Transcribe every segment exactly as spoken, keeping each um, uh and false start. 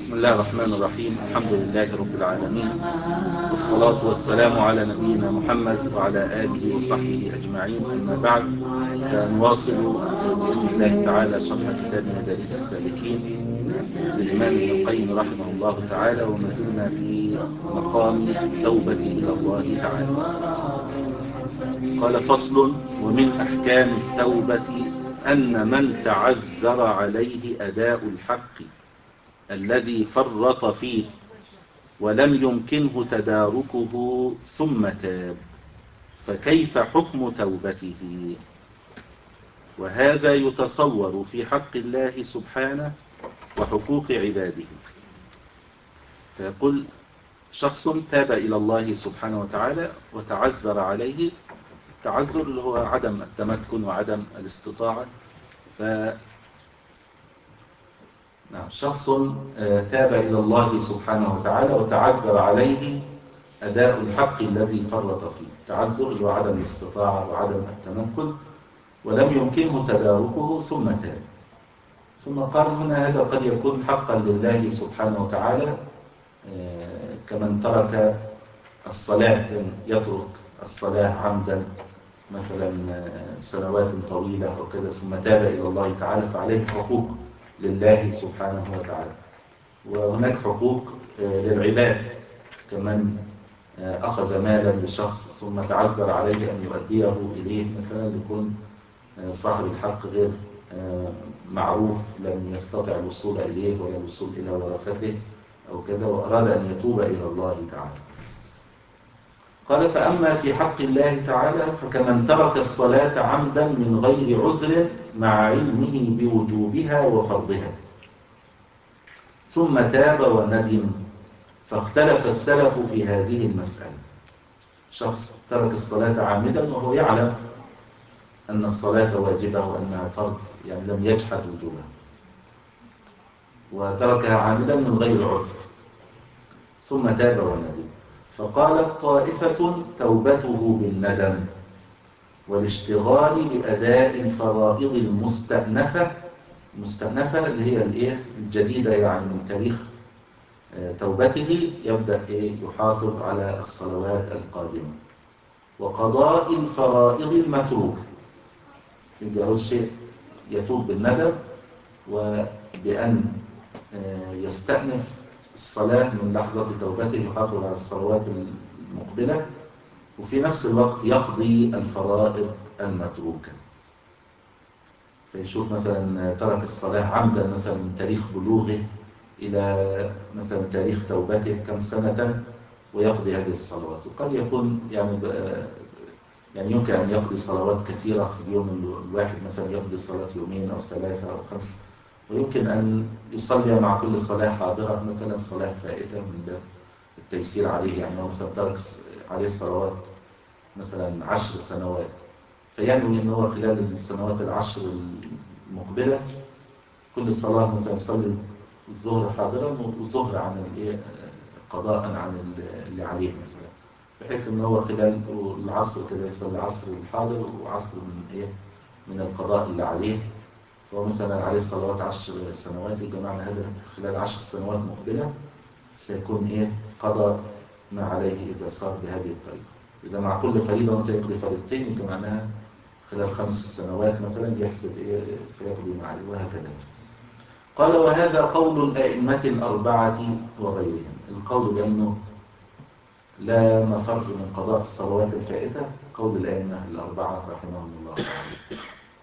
بسم الله الرحمن الرحيم. الحمد لله رب العالمين، والصلاة والسلام على نبينا محمد وعلى آله وصحبه أجمعين. أما بعد، فنواصل بإذن الله تعالى شرح كتاب مدارج السالكين للإمام ابن القيم رحمه الله تعالى، وما زلنا في مقام التوبة إلى الله تعالى. قال: فصل: ومن أحكام التوبة أن من تعذر عليه أداء الحق الذي فرط فيه ولم يمكنه تداركه ثم تاب، فكيف حكم توبته؟ وهذا يتصور في حق الله سبحانه وحقوق عباده. فيقول: شخص تاب إلى الله سبحانه وتعالى وتعذر عليه، التعذر اللي هو عدم التمكن وعدم الاستطاعة. ف نعم، شخص تاب إلى الله سبحانه وتعالى وتعذر عليه أداء الحق الذي فرط فيه. التعذر هو عدم الاستطاعة وعدم التمكن، ولم يمكنه تداركه ثم تاب. ثم قال هنا: هذا قد يكون حقا لله سبحانه وتعالى، كمن ترك الصلاة، يترك الصلاة عمدا مثلا سنوات طويلة وكذا، ثم تاب إلى الله تعالى، فعليه حقوق لله سبحانه وتعالى. وهناك حقوق للعباد، كمن أخذ مالا لشخص ثم تعذر عليه أن يؤديه إليه، مثلا يكون صاحب الحق غير معروف، لم يستطع الوصول إليه ولا الوصول إلى ورثته أو كذا، وأراد أن يتوب إلى الله تعالى. قال: فأما في حق الله تعالى فكمن ترك الصلاة عمدا من غير عذر مع علمه بوجوبها وفرضها ثم تاب وندم، فاختلف السلف في هذه المسألة. شخص ترك الصلاة عامدا وهو يعلم أن الصلاة واجبة وأنها فرض، يعني لم يجحد وجوبها، وتركها عامدا من غير عذر، ثم تاب وندم. فقالت طائفة: توبته بالندم والاشتغال بأداء الفرائض المستأنفة، المستأنفة اللي هي الايه الجديدة، يعني من تاريخ توبته يبدأ إيه يحافظ على الصلوات القادمة، وقضاء الفرائض المتروكة. يبقى أول شيء يتوب بالندم، وبأن يستأنف الصلاة من لحظة توبته، يحافظ على الصلوات المقبلة، وفي نفس الوقت يقضي الفرائض المتروكة. فيشوف مثلا ترك الصلاة عمدا مثلا من تاريخ بلوغه إلى مثلا تاريخ توبته كم سنة، ويقضي هذه الصلوات. وقد يكون يعني يعني يمكن أن يقضي صلوات كثيرة في اليوم الواحد، مثلا يقضي صلاة يومين أو ثلاثة أو خمسة، ويمكن أن يصلي مع كل صلاة حاضرة مثلا صلاة فائتة من باب التيسير عليه. يعني هو مثلا ترك عليه الصلوات مثلا عشر سنوات، فينوي أنه هو خلال السنوات العشر المقبلة كل صلاة مثلا يصلي الظهر حاضرا والظهر عن قضاء عن اللي عليه مثلا، بحيث أنه هو خلال العصر كده يصلي عصر الحاضر وعصر من إيه من القضاء اللي عليه. فهو مثلا عليه صلوات عشر سنوات، يبقى معنى هذا خلال عشر سنوات مقبلة سيكون إيه قضى ما عليه إذا صار بهذه الطريقة. إذا مع كل فريضة سيقضي فريضتين، يبقى معناها خلال خمس سنوات مثلا يحسب إيه سيقضي ما عليه، وهكذا. قال: وهذا قول الأئمة الأربعة وغيرهم. القول بأنه لا مفر من قضاء الصلوات الفائتة قول الأئمة الأربعة رحمهم الله تعالى.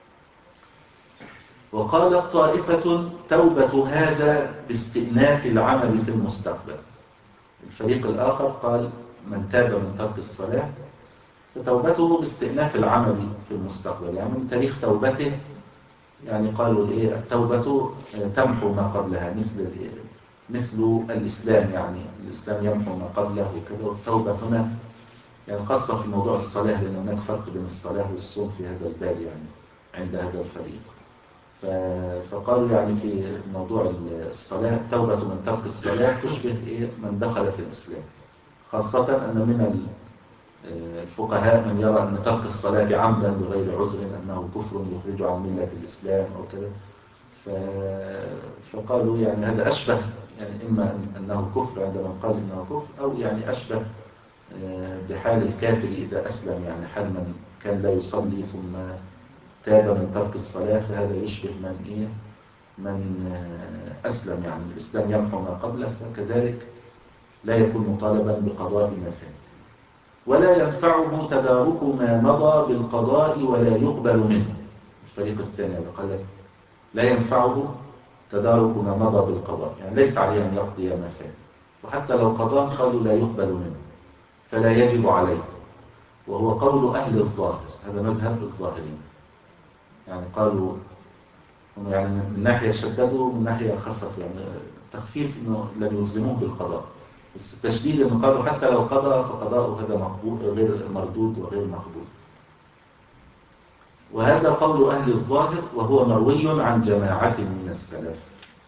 وقالت طائفة: توبة هذا باستئناف العمل في المستقبل. الفريق الآخر قال: من تاب من ترك الصلاة فتوبته باستئناف العمل في المستقبل، يعني من تاريخ توبته. يعني قالوا ايه التوبة تمحو ما قبلها، مثل مثل الإسلام، يعني الإسلام يمحو ما قبله وكذا. والتوبة هنا يعني خاصة في موضوع الصلاة، لأن هناك فرق بين الصلاة والصوم في هذا الباب يعني عند هذا الفريق. فقالوا يعني في موضوع الصلاة توبة من ترك الصلاة تشبه إيه من دخل في الإسلام، خاصة أن من الفقهاء من يرى أن ترك الصلاة عمدا بغير عذر أنه كفر يخرج عن ملة الإسلام أو كذا. فقالوا يعني هذا أشبه يعني إما أنه كفر عندما قال إنه كفر، أو يعني أشبه بحال الكافر إذا أسلم، يعني حال من كان لا يصلي ثم تاب من ترك الصلاة، فهذا يشبه من إيه من أسلم، يعني الإسلام يمحو ما قبله، فكذلك لا يكون مطالبا بقضاء ما فات. ولا ينفعه تدارك ما مضى بالقضاء ولا يقبل منه. الفريق الثاني اللي قال لك لا ينفعه تدارك ما مضى بالقضاء، يعني ليس عليه أن يقضي ما فات، وحتى لو قضاه قالوا لا يقبل منه فلا يجب عليه، وهو قول أهل الظاهر، هذا مذهب الظاهرين. يعني قالوا هم يعني من ناحية شددوا من ناحية خفف، يعني تخفيف إنه لم يلزموه بالقضاء، بس التشديد إنه قالوا حتى لو قضى فقضاؤه هذا مقبول غير مردود وغير مقبول. وهذا قول أهل الظاهر، وهو مروي عن جماعة من السلف.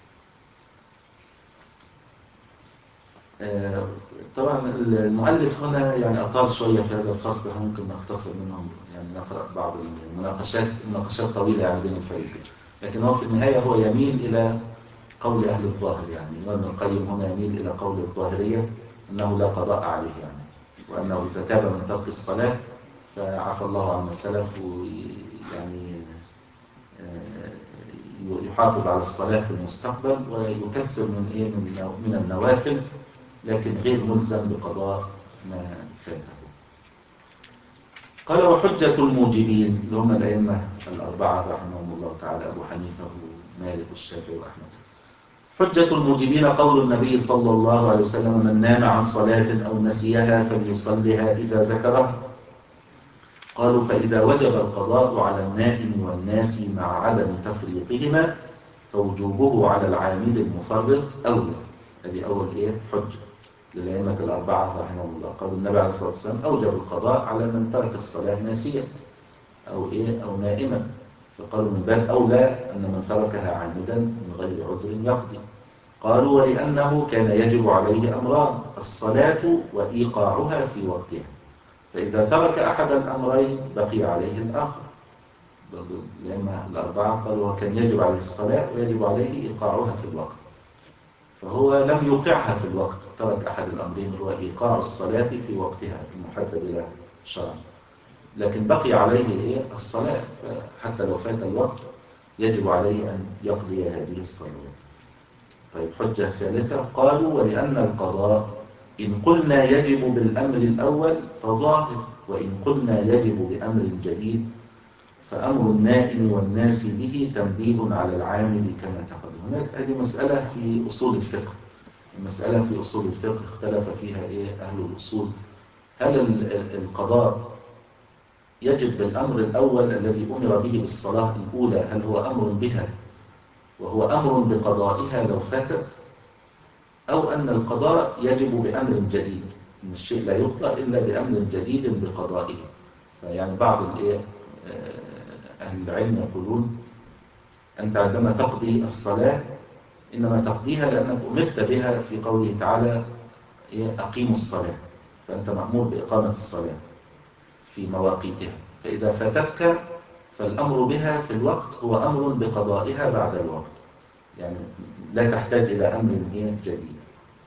طبعا المؤلف هنا يعني أطال شوية في هذا الفصل، ممكن نختصر منهم، يعني نقرأ بعض المناقشات مناقشات طويلة يعني بين الفريقين، لكن هو في النهاية هو يميل إلى قول أهل الظاهر. يعني ابن القيم هنا يميل إلى قول الظاهرية أنه لا قضاء عليه، يعني وأنه إذا تاب من ترك الصلاة فعفى الله عما سلف، ويعني يحافظ على الصلاة في المستقبل ويكثر من إيه من النوافل، لكن غير ملزم بقضاء ما فاته. قال وحجة الموجبين اللي هم الأئمة الأربعة رحمهم الله تعالى، أبو حنيفة ومالك والشافعي وأحمد. حجة الموجبين قول النبي صلى الله عليه وسلم من نام عن صلاة أو نسيها فليصلها إذا ذكرها. قالوا فإذا وجب القضاء على النائم والناس مع عدم تفريطهما فوجوبه على العامد المفرط أولى. هذه أول إيه حجة للأئمة الأربعة رحمهم الله. قالوا النبي عليه الصلاة والسلام أوجب القضاء على من ترك الصلاة ناسيا أو إيه أو نائما، فقالوا من باب أولى أن من تركها عامدا من غير عذر يقضي. قالوا ولأنه كان يجب عليه أمران، الصلاة وإيقاعها في وقتها، فإذا ترك أحد الأمرين بقي عليه الآخر. لأن الأربعة قالوا كان يجب عليه الصلاة ويجب عليه إيقاعها في الوقت، فهو لم يوقعها في الوقت، ترك أحد الأمرين هو إيقاع الصلاة في وقتها المحدد له شرعا، لكن بقي عليه إيه الصلاة، حتى لو فات الوقت يجب عليه أن يقضي هذه الصلاة. طيب حجة ثالثة قالوا ولأن القضاء إن قلنا يجب بالأمر الأول فظاهر، وإن قلنا يجب بأمر جديد فأمر النائم والناس به تنبيه على العامل كما تقدم. هناك هذه مسألة في أصول الفقه، المسألة في أصول الفقه اختلف فيها إيه أهل الأصول. هل القضاء يجب بالأمر الأول الذي أمر به بالصلاة الأولى، هل هو أمر بها وهو أمر بقضائها لو فاتت، أو أن القضاء يجب بأمر جديد، إن الشيء لا يقضى إلا بأمر جديد بقضائه؟ فيعني بعض الإيه أهل العلم يقولون أنت عندما تقضي الصلاة إنما تقضيها لأنك أمرت بها في قوله تعالى أقيموا الصلاة، فأنت مأمور بإقامة الصلاة في مواقيتها، فإذا فاتتك فالأمر بها في الوقت هو أمر بقضائها بعد الوقت، يعني لا تحتاج إلى أمر جديد.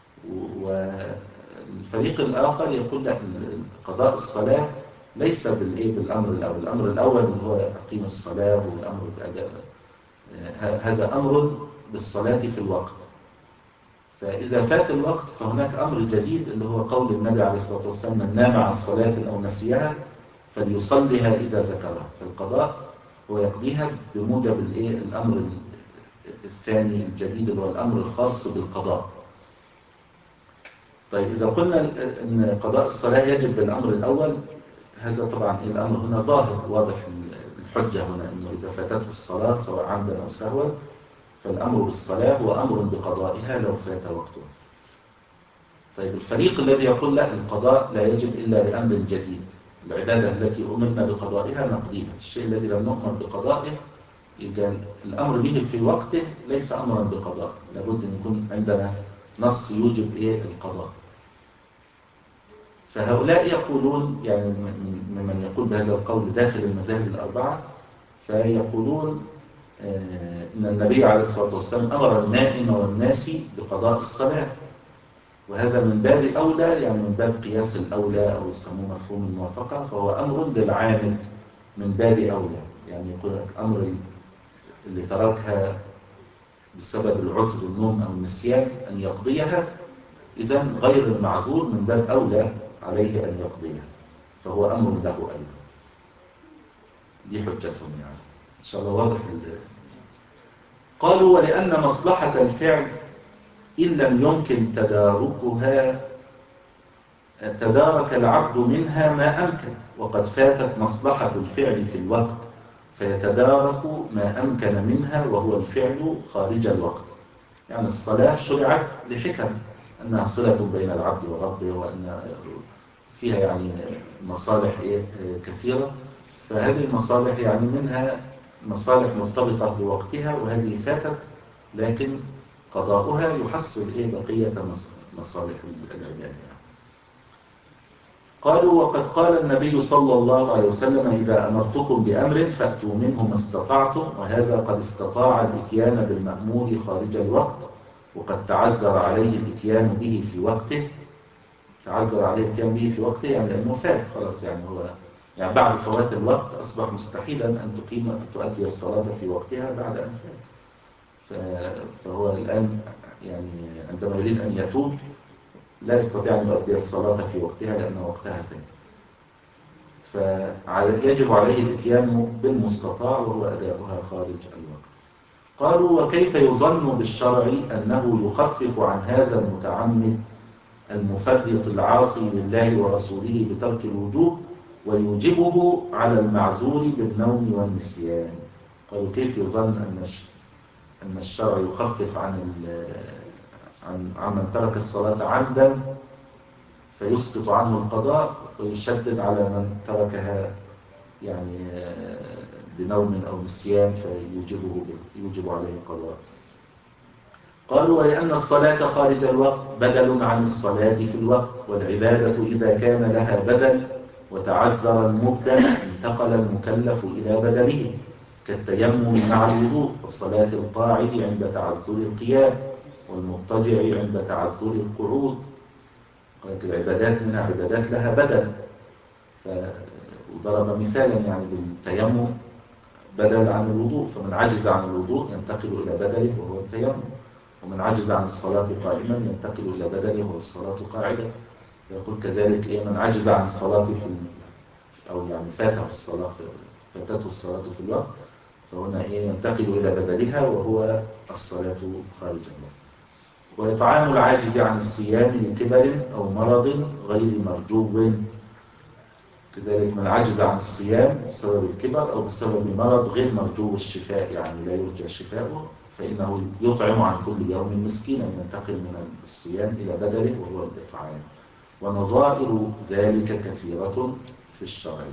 والفريق الآخر يقول لك قضاء الصلاة ليس بالأمر الأول، الأمر الأول هو أقيم الصلاة والأمر بأداء، هذا أمر بالصلاة في الوقت، فإذا فات الوقت فهناك أمر جديد اللي هو قول النبي عليه الصلاة والسلام من نام عن صلاة أو نسيها فليصليها إذا ذكرها، فالقضاء هو يقضيها بموجب الأمر الثاني الجديد اللي هو الأمر الخاص بالقضاء. طيب إذا قلنا أن قضاء الصلاة يجب بالأمر الأول، هذا طبعا الأمر هنا ظاهر واضح الحجة هنا، أنه إذا فاتته الصلاة سواء عمدا أو سهوا فالأمر بالصلاة هو أمر بقضائها لو فات وقتها. طيب الفريق الذي يقول لا القضاء لا يجب إلا بأمر جديد، العبادة التي أمرنا بقضائها نقضيها، الشيء الذي لم نؤمر بقضائه يبقى الأمر به في وقته ليس أمرا بقضاء، لابد أن يكون عندنا نص يوجب إيه القضاء. فهؤلاء يقولون يعني ممن يقول بهذا القول داخل المذاهب الأربعة، فيقولون إن النبي عليه الصلاة والسلام أمر النائم والناس بقضاء الصلاة، وهذا من باب أولى، يعني من باب قياس الأولى أو يسموه مفهوم الموافقة، فهو أمر للعامل من باب أولى. يعني يقول لك أمر اللي تركها بسبب العذر النوم أو النسيان أن يقضيها، إذن غير المعذور من باب أولى عليه أن يقضيها، فهو أمر له أيضا. دي حجتهم يعني، إن شاء الله واضح. قالوا ولأن مصلحة الفعل إن لم يمكن تداركها تدارك العبد منها ما أمكن، وقد فاتت مصلحة الفعل في الوقت فيتدارك ما أمكن منها وهو الفعل خارج الوقت. يعني الصلاة شرعت لحكم، أنها صلة بين العبد وربه، وأن فيها يعني مصالح كثيرة، فهذه المصالح يعني منها مصالح مرتبطة بوقتها وهذه فاتت، لكن قضاؤها يحصل إيه بقية مصالح العباد. قالوا وقد قال النبي صلى الله عليه وسلم إذا أمرتكم بأمر فأتوا منه ما استطعتم، وهذا قد استطاع الإتيان بالمأمور خارج الوقت، وقد تعذر عليه الإتيان به في وقته. تعذر عليه الإتيان به في وقته يعني لأنه فات خلاص، يعني هو يعني بعد فوات الوقت أصبح مستحيلا أن تقيم تؤدي الصلاة في وقتها بعد أن فات. فهو الآن يعني عندما يريد أن يتوب لا يستطيع أن يؤدي الصلاة في وقتها لأن وقتها فات، فيجب عليه الاتيان بالمستطاع وهو أداؤها خارج الوقت. قالوا وكيف يظن بالشرع أنه يخفف عن هذا المتعمد المفرط العاصي لله ورسوله بترك الوجوب ويوجبه على المعذور بالنوم والنسيان؟ قالوا كيف يظن أن أن الشرع يخفف عن عن عمن ترك الصلاة عمدا فيسقط عنه القضاء، ويشدد على من تركها يعني بنوم أو نسيان فيوجبه يوجب عليه القضاء. قالوا ولأن الصلاة خارج الوقت بدل عن الصلاة في الوقت، والعبادة إذا كان لها بدل وتعذر المبدل انتقل المكلف إلى بدله، كالتيمم مع الوضوء، والصلاة القاعد عند تعذر القيام، والمضطجع عند تعذر القعود. قالت العبادات منها عبادات لها بدل، وضرب مثالا يعني بالتيمم بدل عن الوضوء، فمن عجز عن الوضوء ينتقل إلى بدله وهو التيمم، ومن عجز عن الصلاة قائما ينتقل إلى بدله وهو الصلاة قاعدة. يقول كذلك إيه من عجز عن الصلاة في أو يعني فاته الصلاة فاتته الصلاة في الوقت، فهنا إيه ينتقل إلى بدلها وهو الصلاة خارج الوقت. ويطعام العاجز عن الصيام لكبر أو مرض غير مرجو، كذلك من عجز عن الصيام بسبب الكبر أو بسبب مرض غير مرجو الشفاء، يعني لا يرجى شفاؤه، فإنه يطعم عن كل يوم مسكينا، ينتقل من الصيام إلى بدله وهو الإطعام. ونظائر ذلك كثيرة في الشرع.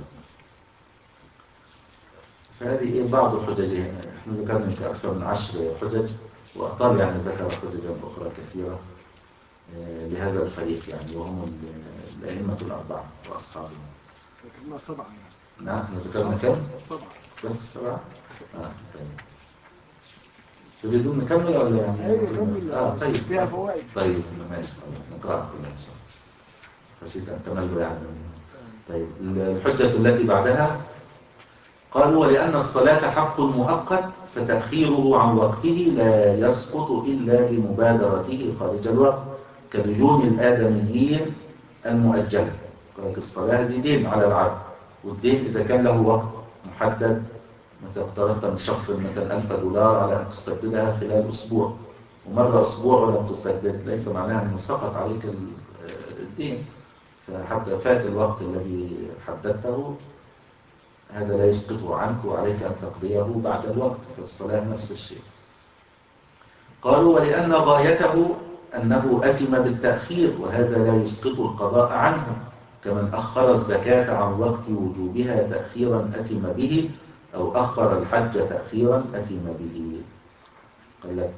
فهذه إيه بعض حججه. احنا ذكرنا في أكثر من عشر حجج، وأطال يعني ذكر حججا أخرى كثيرة لهذا الفريق يعني، وهم الأئمة الأربعة وأصحابهم. ذكرنا سبعة. نعم احنا ذكرنا كم؟ سبعة. بس سبعة؟ آه طيب. تريدون نكمل ولا يعني؟ أيوة كمل. آه طيب. فيها فوائد. طيب ماشي خلاص نقرأها كلها إن شاء الله. خشيت أن تملوا يعني. طيب الحجة التي بعدها قالوا ولأن الصلاة حق مؤقت فتأخيره عن وقته لا يسقط إلا بمبادرته خارج الوقت، كديون الآدميين المؤجلة. قالك الصلاة دي دين على العبد، والدين إذا كان له وقت محدد، مثلا اقترضت من شخص مثلا ألف دولار على أن تسددها خلال أسبوع، ومر أسبوع ولم تسدد، ليس معناها أنه سقط عليك الدين، فحتى فات الوقت الذي حددته هذا لا يسقطه عنك وعليك أن تقضيه بعد الوقت. فالصلاة نفس الشيء. قالوا ولأن غايته أنه أثم بالتأخير، وهذا لا يسقط القضاء عنه، كمن أخر الزكاة عن وقت وجوبها تأخيرا أثم به، أو أخر الحج تأخيرا أثم به. قال لك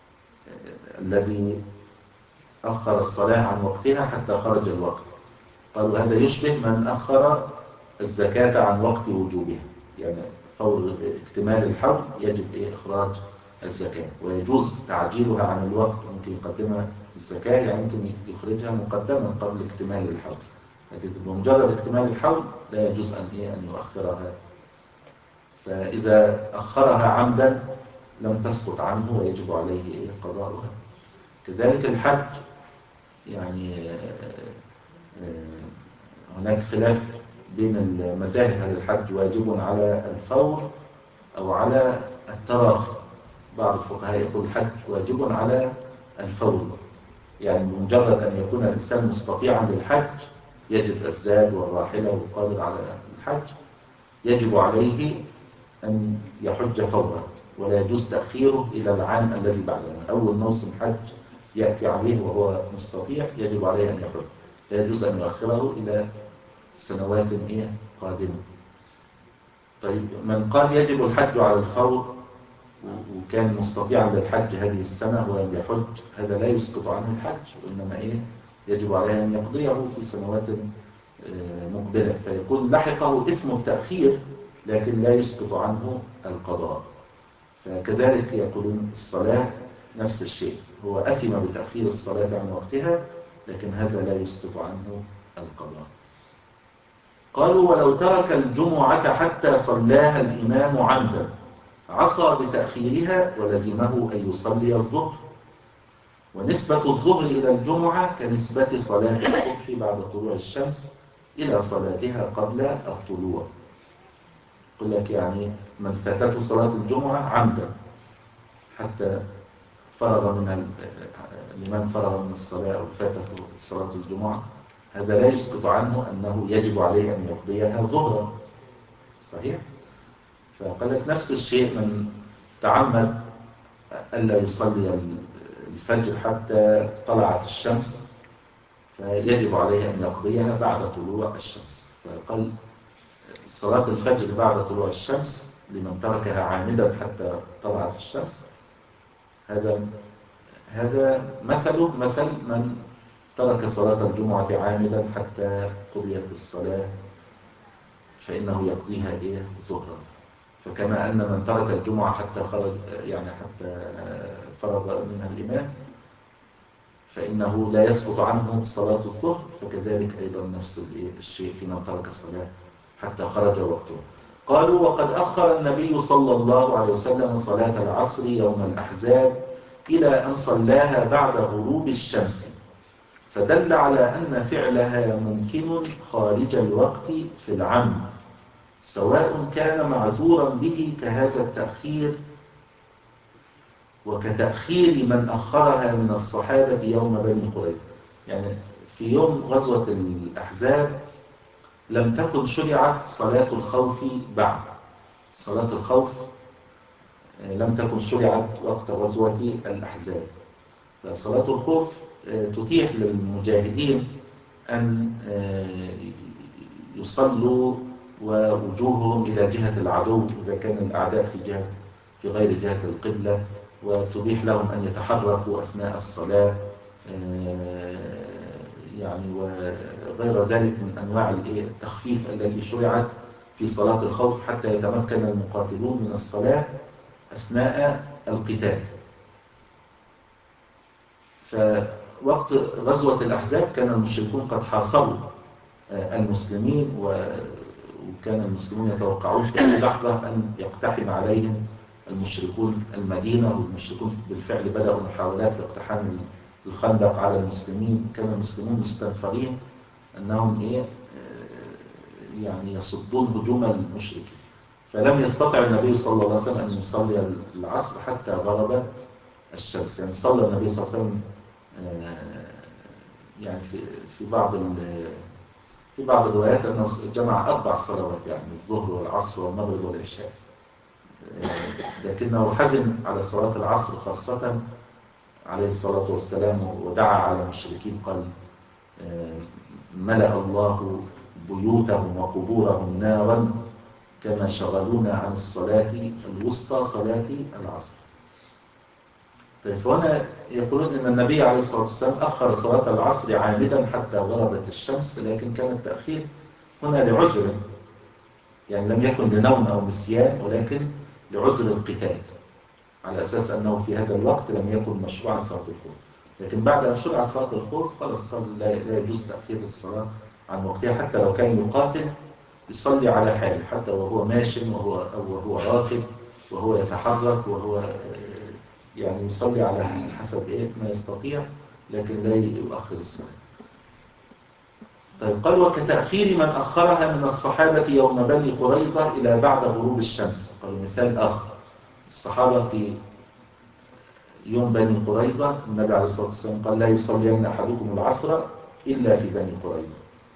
الذي أخر الصلاة عن وقتها حتى خرج الوقت، قالوا هذا يشبه من أخر الزكاة عن وقت وجوبها، يعني فور اكتمال الحول يجب إيه إخراج الزكاة، ويجوز تعجيلها عن الوقت، ممكن يقدمها الزكاة يعني ممكن يخرجها مقدما قبل اكتمال الحول، لكن بمجرد اكتمال الحول لا يجوز أن إيه أن يؤخرها. فإذا أخرها عمدا لم تسقط عنه ويجب عليه إيه قضاؤها. كذلك الحج، يعني هناك خلاف بين المذاهب هل الحج واجب على الفور أو على التراخي. بعض الفقهاء يقول الحج واجب على الفور، يعني بمجرد أن يكون الإنسان مستطيعا للحج يجب الزاد والراحلة والقادر على الحج يجب عليه أن يحج فورا، ولا يجوز تأخيره إلى العام الذي بعده. يعني أول موسم حج يأتي عليه وهو مستطيع يجب عليه أن يحج، لا يجوز أن يؤخره إلى سنوات إيه قادمة. طيب من قال يجب الحج على الفور وكان مستطيعا للحج هذه السنة ولم يحج، هذا لا يسقط عنه الحج، وإنما إيه يجب عليه أن يقضيه في سنوات مقبلة، فيكون لحقه اسم التأخير لكن لا يسقط عنه القضاء. فكذلك يقولون الصلاة نفس الشيء، هو أثم بتأخير الصلاة عن وقتها لكن هذا لا يسقط عنه القضاء. قالوا ولو ترك الجمعة حتى صلاها الإمام عمدا عصى بتأخيرها ولزمه أن يصلي الظهر، ونسبة الظهر إلى الجمعة كنسبة صلاة الصبح بعد طلوع الشمس إلى صلاتها قبل الطلوع. يقول لك يعني من فاتته صلاة الجمعة عمدا حتى فرغ من لمن فرغ من الصلاة أو فاتته صلاة الجمعة، هذا لا يسقط عنه أنه يجب عليه أن يقضيها ظهرا. صحيح؟ فقال لك نفس الشيء من تعمد ألا يصلي الفجر حتى طلعت الشمس فيجب عليه أن يقضيها بعد طلوع الشمس. فقال صلاة الفجر بعد طلوع الشمس لمن تركها عامدا حتى طلعت الشمس، هذا هذا مثله مثل من ترك صلاة الجمعة عامدا حتى قضيت الصلاة فإنه يقضيها إيه ظهرا. فكما أن من ترك الجمعة حتى خرج يعني حتى فرغ منها الإمام فإنه لا يسقط عنه صلاة الظهر، فكذلك أيضا نفس الشيء في من ترك الصلاة حتى خرج وقته. قالوا وقد أخر النبي صلى الله عليه وسلم صلاة العصر يوم الأحزاب إلى أن صلاها بعد غروب الشمس، فدل على أن فعلها ممكن خارج الوقت في العمد، سواء كان معذورا به كهذا التأخير وكتأخير من أخرها من الصحابة يوم بني قريظة. يعني في يوم غزوة الأحزاب لم تكن شرعت صلاة الخوف بعد، صلاة الخوف لم تكن شرعت وقت غزوة الأحزاب، فصلاة الخوف تتيح للمجاهدين أن يصلوا ووجوههم إلى جهة العدو إذا كان الأعداء في جهة في غير جهة القبلة، وتبيح لهم أن يتحركوا أثناء الصلاة يعني وغير ذلك من أنواع التخفيف التي شرعت في صلاة الخوف حتى يتمكن المقاتلون من الصلاة أثناء القتال. فوقت غزوة الأحزاب كان المشركون قد حاصروا المسلمين، وكان المسلمون يتوقعون في أي لحظة أن يقتحم عليهم المشركون المدينة، والمشركون بالفعل بدأوا محاولات لاقتحام الخندق على المسلمين. كان المسلمون مستنفرين أنهم إيه يعني يصدون هجوم المشركين، فلم يستطع النبي صلى الله عليه وسلم أن يصلي العصر حتى غربت الشمس. يعني صلى النبي صلى الله عليه وسلم يعني في في بعض في بعض الروايات أنه جمع أربع صلوات، يعني الظهر والعصر والمغرب والعشاء، لكنه حزن على صلاة العصر خاصة عليه الصلاة والسلام، ودعا على المشركين قال ملأ الله بيوتهم وقبورهم نارا كما شغلونا عن الصلاة الوسطى صلاة العصر. طيب فهنا يقولون أن النبي عليه الصلاة والسلام أخر صلاة العصر عامدا حتى غربت الشمس، لكن كان التأخير هنا لعذر، يعني لم يكن لنوم أو نسيان ولكن لعذر القتال، على أساس أنه في هذا الوقت لم يكن مشروعا صلاة الخوف. لكن بعد أن شرعت صلاة الخوف خلاص لا لا يجوز تأخير الصلاة عن وقتها، حتى لو كان يقاتل يصلي على حاله، حتى وهو ماش وهو أو وهو راكب وهو يتحرك وهو يعني يصلي على حسب إيه ما يستطيع، لكن لا يؤخر الصلاة. طيب قال وكتأخير من أخرها من الصحابة يوم بني قريظة إلى بعد غروب الشمس. قالوا مثال آخر، الصحابة في يوم بني قريظة النبي عليه الصلاة والسلام قال لا يصلين أحدكم العصر إلا في بني قريظة،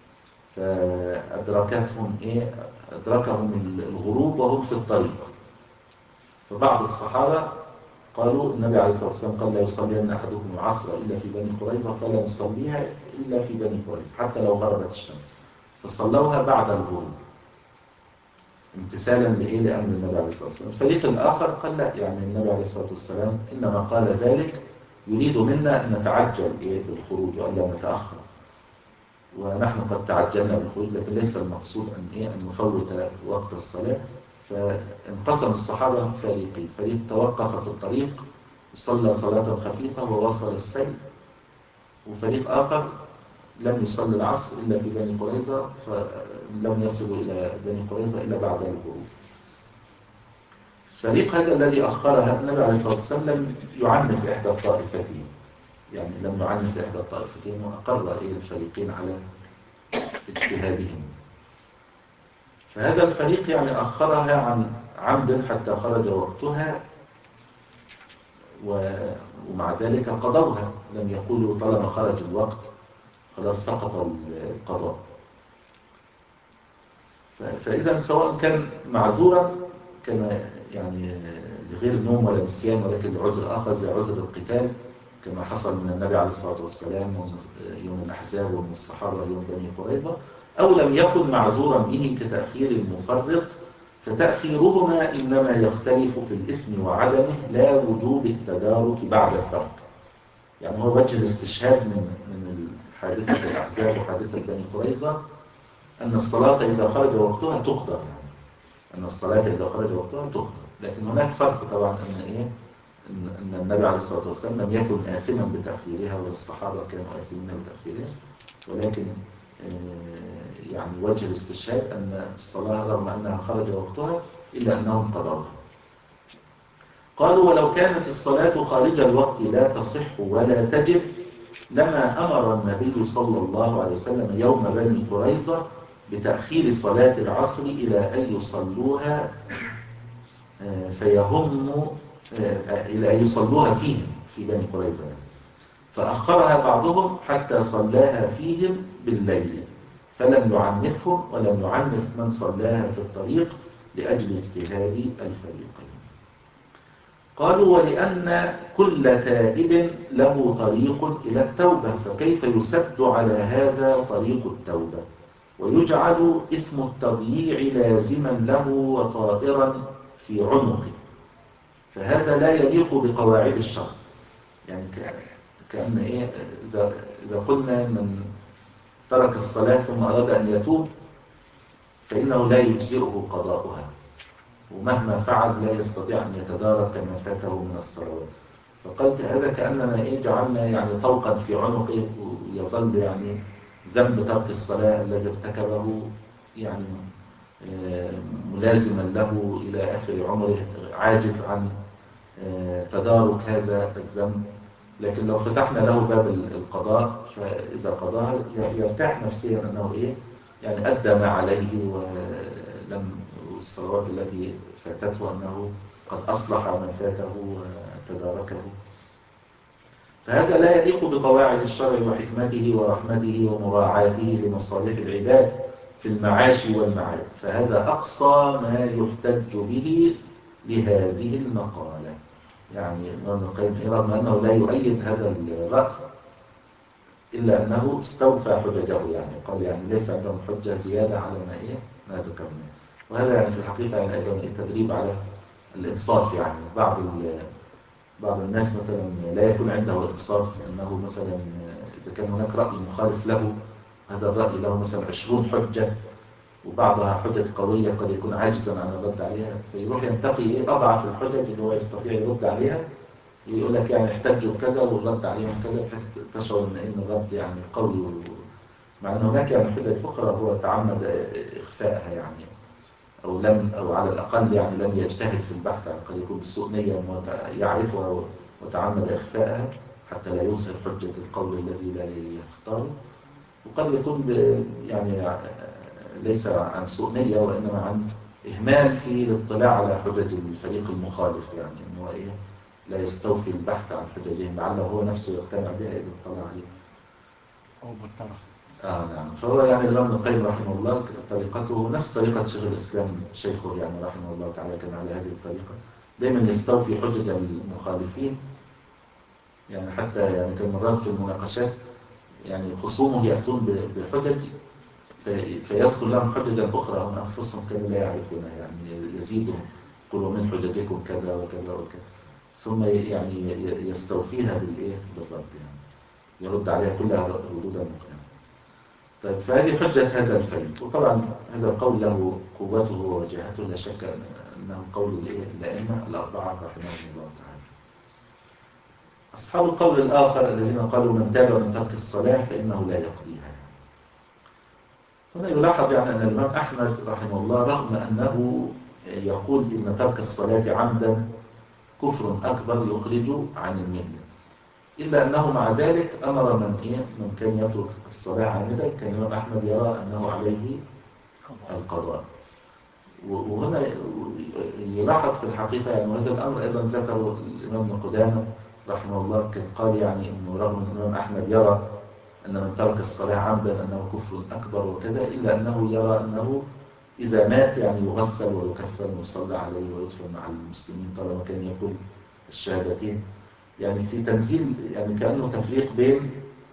فأدركتهم إيه؟ أدركهم الغروب وهم في الطريق، فبعض الصحابة قالوا النبي عليه الصلاة والسلام قال لا يصلين أحدكم العصر إلا في بني قريظة فلا نصليها إلا في بني قريظة حتى لو غربت الشمس، فصلوها بعد الغروب امتثالا لإيه لأمر النبي عليه الصلاة والسلام. الفريق الآخر قال لا، يعني النبي عليه الصلاة والسلام إنما قال ذلك يريد منا أن نتعجل إيه بالخروج وألا نتأخر، ونحن قد تعجلنا بالخروج، لكن ليس المقصود أن إيه أن نفوت وقت الصلاة. فانقسم الصحابة فريقين، فريق توقف في الطريق وصلى صلاة خفيفة ووصل السير، وفريق آخر لم يصلي العصر إلا في بني قريظة فلم يصلوا إلى بني قريظة إلا بعد الغروب. الفريق هذا الذي أخرها النبي عليه الصلاة والسلام لم يعنف إحدى الطائفتين، يعني لم يعنف إحدى الطائفتين وأقر إيه الفريقين على اجتهادهم. فهذا الفريق يعني أخرها عن عمد حتى خرج وقتها، ومع ذلك قضوها، لم يقولوا طالما خرج الوقت خلاص سقط القضاء. فإذا سواء كان معذورا كما يعني لغير نوم ولا نسيان ولكن لعذر آخر زي عذر القتال كما حصل من النبي عليه الصلاة والسلام يوم الأحزاب ومن الصحابة يوم بني قريظة، أو لم يكن معذورا به كتأخير المفرط، فتأخيرهما إنما يختلف في الإثم وعدمه لا وجوب التدارك بعد الترك. يعني هو وجه الاستشهاد من من حادثة الأحزاب وحادثة بني قريظة أن الصلاة إذا خرج وقتها تقدر، يعني أن الصلاة إذا خرج وقتها تقدر، لكن هناك فرق طبعا أن إيه أن أن النبي عليه الصلاة والسلام لم يكن آثما بتأخيرها والصحابة كانوا آثمين بتأخيرها، ولكن يعني وجه الاستشهاد أن الصلاة رغم أنها خرج وقتها إلا أنهم قضوها. قالوا ولو كانت الصلاة خارج الوقت لا تصح ولا تجب لما أمر النبي صلى الله عليه وسلم يوم بني قريظة بتأخير صلاة العصر إلى أن يصلوها فيهم إلى أن يصلوها فيهم في بني قريظة، فأخرها بعضهم حتى صلاها فيهم بالليل فلم يعنفهم ولم يعنف من صلاها في الطريق لأجل اجتهاد الفريقين. قالوا ولأن كل تائب له طريق إلى التوبة فكيف يسد على هذا طريق التوبة ويجعل اسم التضييع لازما له وطائرا في عنقه، فهذا لا يليق بقواعد الشرع. يعني كأن إيه إذا, إذا قلنا من ترك الصلاة ثم أراد أن يتوب فإنه لا يجزئه قضاؤها، ومهما فعل لا يستطيع أن يتدارك ما فاته من الصلوات. فقلت هذا كأننا إيه جعلنا يعني طوقا في عنقه ويظل يعني ذنب ترك الصلاة الذي ارتكبه يعني ملازما له إلى آخر عمره، عاجز عن تدارك هذا الذنب. لكن لو فتحنا له باب القضاء فإذا قضاها يرتاح نفسيا أنه إيه يعني أدى ما عليه ولم الصلوات التي فاتته أنه قد أصلح ما فاته وتداركه. فهذا لا يليق بقواعد الشرع وحكمته ورحمته ومراعاته لمصالح العباد في المعاش والمعاد، فهذا أقصى ما يحتج به لهذه المقالة. يعني ابن القيم رغم أنه لا يؤيد هذا الرأي إلا أنه استوفى حججه، يعني قال يعني ليس عندهم حجة زيادة على ما إيه ما ذكرنا. وهذا يعني في الحقيقة يعني أيضا التدريب على الإنصاف. يعني بعض بعض الناس مثلا لا يكون عنده إنصاف، لأنه مثلا إذا كان هناك رأي مخالف له هذا الرأي له مثلا عشرون حجة، وبعضها حجج قوية قد يكون عاجزا عن الرد عليها، فيروح ينتقي إيه أضعف الحجج اللي هو يستطيع يرد عليها، ويقول لك يعني احتجوا بكذا والرد عليهم كذا، بحيث تشعر إن إن الرد يعني قوي، مع أن هناك يعني حجج أخرى هو تعمد إخفائها يعني، أو لم أو على الأقل يعني لم يجتهد في البحث عن، قد يكون بسوء نية يعرفها وتعمد إخفائها حتى لا يظهر حجة القول الذي لا يختاره، وقد يكون يعني ليس عن سوء نية وإنما عن إهمال في الاطلاع على حجج الفريق المخالف، يعني إنه إيه لا يستوفي البحث عن حججهم لعله هو نفسه يقتنع بها إذا اطلع عليه. أو بالطرح. آه نعم. فهو يعني الإمام ابن القيم رحمه الله طريقته نفس طريقة شيخ الإسلام شيخه يعني رحمه الله تعالى، كان على هذه الطريقة، دائما يستوفي حجج المخالفين، يعني حتى يعني كان مرات في المناقشات يعني خصومه يأتون بحجج فيذكر لهم حججا أخرى هم أنفسهم كانوا لا يعرفونها، يعني يزيدهم قل ومن حججكم كذا وكذا وكذا، ثم يعني يستوفيها بالإيه بالرد، يعني يرد عليها كلها ردودا مقنعة. طيب فهذه حجة هذا الفريق، وطبعا هذا القول له قوته ووجاهته لا شك أنه قول الأئمة الأربعة رحمهم الله تعالى. أصحاب القول الآخر الذين قالوا من تاب من ترك الصلاة فإنه لا يقضيها. هنا يلاحظ يعني أن الإمام أحمد رحمه الله رغم أنه يقول إن ترك الصلاة عمدا كفر أكبر يخرج عن الملة، إلا أنه مع ذلك أمر من إيه من كان يترك الصلاة عامدا كان الإمام أحمد يرى أنه عليه القضاء. وهنا يلاحظ في الحقيقة يعني هذا الأمر أيضا ذكره الإمام ابن قدامة رحمه الله، كان قال يعني أنه رغم أن الإمام أحمد يرى أن من ترك الصلاة عمدا أنه كفر أكبر وكذا، إلا أنه يرى أنه إذا مات يعني يغسل ويكفن ويصلى عليه ويدفن مع المسلمين طالما كان يقول الشهادتين، يعني في تنزيل يعني كأنه تفريق بين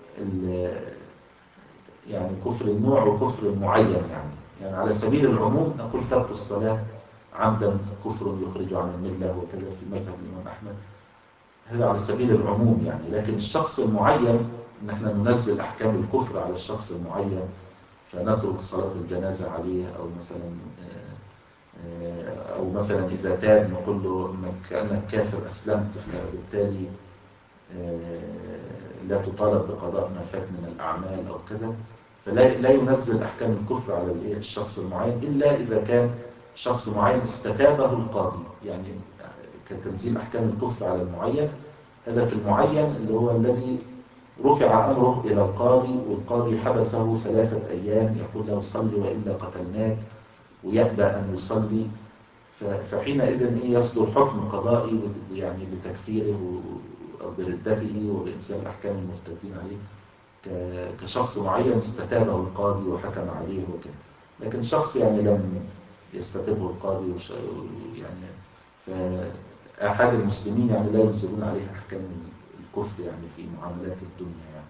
يعني كفر النوع وكفر المعين، يعني يعني على سبيل العموم نقول ترك الصلاة عمدا كفر يخرج عن الملة وكذا في مذهب الإمام أحمد، هذا على سبيل العموم يعني، لكن الشخص المعين نحن ننزل أحكام الكفر على الشخص المعين، فنترك صلاة الجنازة عليه، أو مثلا أو مثلا إذا تاب نقول له إنك كأنك كافر أسلمت، فبالتالي لا تطالب بقضاء ما فات من الأعمال أو كذا، فلا لا ينزل أحكام الكفر على الشخص المعين إلا إذا كان شخص معين استتابه القاضي، يعني كتنزيل أحكام الكفر على المعين، هذا في المعين اللي هو الذي رفع أمره إلى القاضي والقاضي حبسه ثلاثة أيام يقول له صلي وإلا قتلناك ويأبى أن يصلي، فحينئذ يصدر حكم قضائي يعني بتكفيره أو بردته وبإنزال أحكام المرتدين عليه كشخص معين استتابه القاضي وحكم عليه وكذا، لكن شخص يعني لم يستتبه القاضي يعني فأحد المسلمين يعني لا ينزلون عليه أحكام الكفر يعني في معاملات الدنيا يعني.